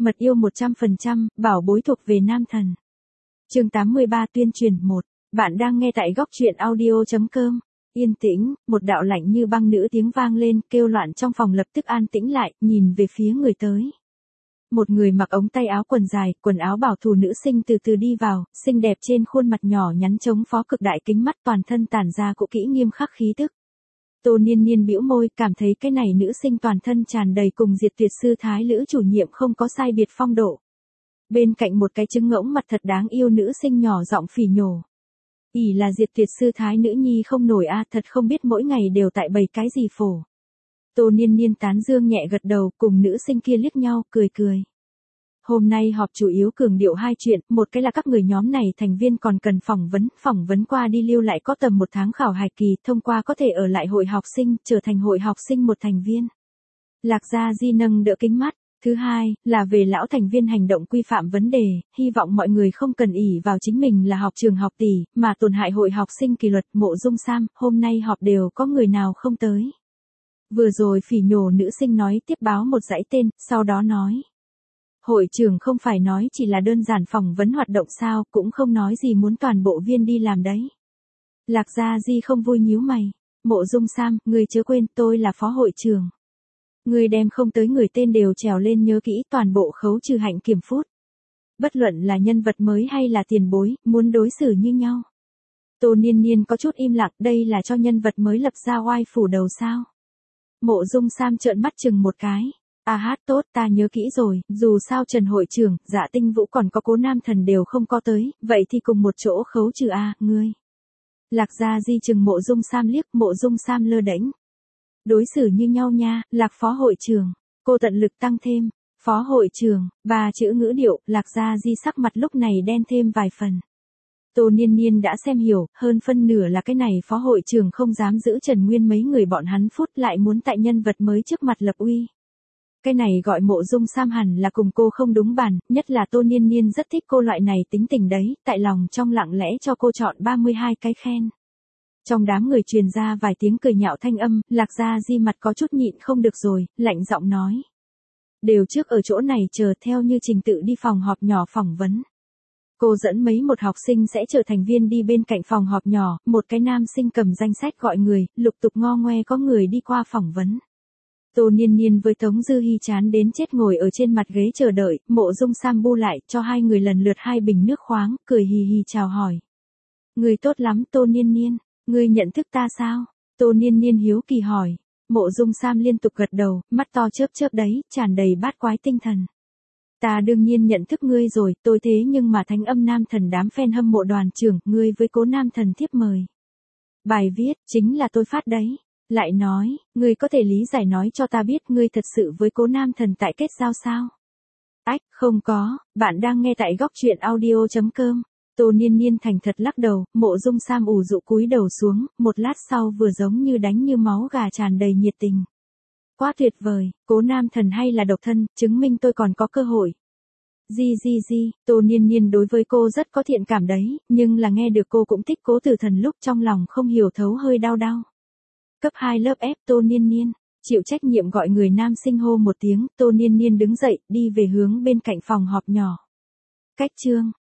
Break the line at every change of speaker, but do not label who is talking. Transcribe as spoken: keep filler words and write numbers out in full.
Mật yêu một trăm phần trăm, bảo bối thuộc về nam thần. Chương tám mươi ba tuyên truyền một. Bạn đang nghe tại góc truyện audio chấm com. Yên tĩnh, một đạo lạnh như băng nữ tiếng vang lên, kêu loạn trong phòng lập tức an tĩnh lại, nhìn về phía người tới. Một người mặc ống tay áo quần dài, quần áo bảo thủ nữ sinh từ từ đi vào, xinh đẹp trên khuôn mặt nhỏ nhắn chống phó cực đại kính mắt, toàn thân tản ra cũ kỹ nghiêm khắc khí tức. Tô Niên Niên bĩu môi, cảm thấy cái này nữ sinh toàn thân tràn đầy cùng Diệt Tuyệt sư thái lữ chủ nhiệm không có sai biệt phong độ. Bên cạnh một cái trứng ngỗng mặt thật đáng yêu nữ sinh nhỏ giọng phỉ nhổ. ỉ là Diệt Tuyệt sư thái nữ nhi không nổi a, thật không biết mỗi ngày đều tại bày cái gì phổ. Tô Niên Niên tán dương nhẹ gật đầu, cùng nữ sinh kia liếc nhau, cười cười. Hôm nay họp chủ yếu cường điệu hai chuyện, một cái là các người nhóm này thành viên còn cần phỏng vấn, phỏng vấn qua đi lưu lại có tầm một tháng khảo hạch kỳ, thông qua có thể ở lại hội học sinh, trở thành hội học sinh một thành viên. Lạc Gia Di nâng đỡ kính mắt. Thứ hai, là về lão thành viên hành động quy phạm vấn đề, hy vọng mọi người không cần ỷ vào chính mình là học trường học tỷ, mà tổn hại hội học sinh kỷ luật. Mộ Dung Sam, hôm nay họp đều có người nào không tới. Vừa rồi phỉ nhổ nữ sinh nói tiếp báo một dãy tên, sau đó nói. Hội trưởng không phải nói chỉ là đơn giản phỏng vấn hoạt động sao, cũng không nói gì muốn toàn bộ viên đi làm đấy. Lạc Gia Di không vui nhíu mày. Mộ Dung Sam, người chớ quên tôi là phó hội trưởng. Người đem không tới người tên đều trèo lên nhớ kỹ, toàn bộ khấu trừ hạnh kiểm phút. Bất luận là nhân vật mới hay là tiền bối, muốn đối xử như nhau. Tô Niên Niên có chút im lặng, đây là cho nhân vật mới lập ra oai phủ đầu sao. Mộ Dung Sam trợn mắt chừng một cái. À hát tốt, ta nhớ kỹ rồi, dù sao Trần hội trưởng, Dạ Tinh Vũ còn có Cố Nam Thần đều không có tới, vậy thì cùng một chỗ khấu trừ a, ngươi. Lạc Gia Di chừng Mộ Dung Sam liếc, Mộ Dung Sam lơ đễnh. Đối xử như nhau nha, Lạc phó hội trưởng, cô tận lực tăng thêm, phó hội trưởng, ba chữ ngữ điệu, Lạc Gia Di sắc mặt lúc này đen thêm vài phần. Tô Niên Niên đã xem hiểu, hơn phân nửa là cái này phó hội trưởng không dám giữ Trần Nguyên mấy người bọn hắn phút, lại muốn tại nhân vật mới trước mặt lập uy. Cái này gọi Mộ Dung Sam hẳn là cùng cô không đúng bàn, nhất là Tô Niên Niên rất thích cô loại này tính tình đấy, tại lòng trong lặng lẽ cho cô chọn ba mươi hai cái khen. Trong đám người truyền ra vài tiếng cười nhạo thanh âm, Lạc Gia Di mặt có chút nhịn không được rồi, lạnh giọng nói. Đều trước ở chỗ này chờ theo như trình tự đi phòng họp nhỏ phỏng vấn. Cô dẫn mấy một học sinh sẽ trở thành viên đi bên cạnh phòng họp nhỏ, một cái nam sinh cầm danh sách gọi người, lục tục ngo ngoe có người đi qua phỏng vấn. Tô Niên Niên với Tống Dư Hi chán đến chết ngồi ở trên mặt ghế chờ đợi, Mộ Dung Sam bu lại, cho hai người lần lượt hai bình nước khoáng, cười hì hì chào hỏi. Người tốt lắm Tô Niên Niên, người nhận thức ta sao? Tô Niên Niên hiếu kỳ hỏi. Mộ Dung Sam liên tục gật đầu, mắt to chớp chớp đấy, tràn đầy bát quái tinh thần. Ta đương nhiên nhận thức ngươi rồi, tôi thế nhưng mà Thánh Âm Nam Thần đám fan hâm mộ đoàn trưởng, ngươi với Cố Nam Thần thiếp mời. Bài viết, chính là tôi phát đấy. Lại nói, ngươi có thể lý giải nói cho ta biết ngươi thật sự với Cố Nam Thần tại kết giao sao? Ách, không có, bạn đang nghe tại góc truyện audio chấm com. Tô Niên Niên thành thật lắc đầu, Mộ Dung Sam ủ rũ cúi đầu xuống, một lát sau vừa giống như đánh như máu gà tràn đầy nhiệt tình. Quá tuyệt vời, Cố Nam Thần hay là độc thân, chứng minh tôi còn có cơ hội. Di di di, Tô Niên Niên đối với cô rất có thiện cảm đấy, nhưng là nghe được cô cũng thích Cố Tử Thần lúc trong lòng không hiểu thấu hơi đau đau. Cấp hai lớp F Tô Niên Niên, chịu trách nhiệm gọi người nam sinh hô một tiếng, Tô Niên Niên đứng dậy, đi về hướng bên cạnh phòng họp nhỏ. Cách chương,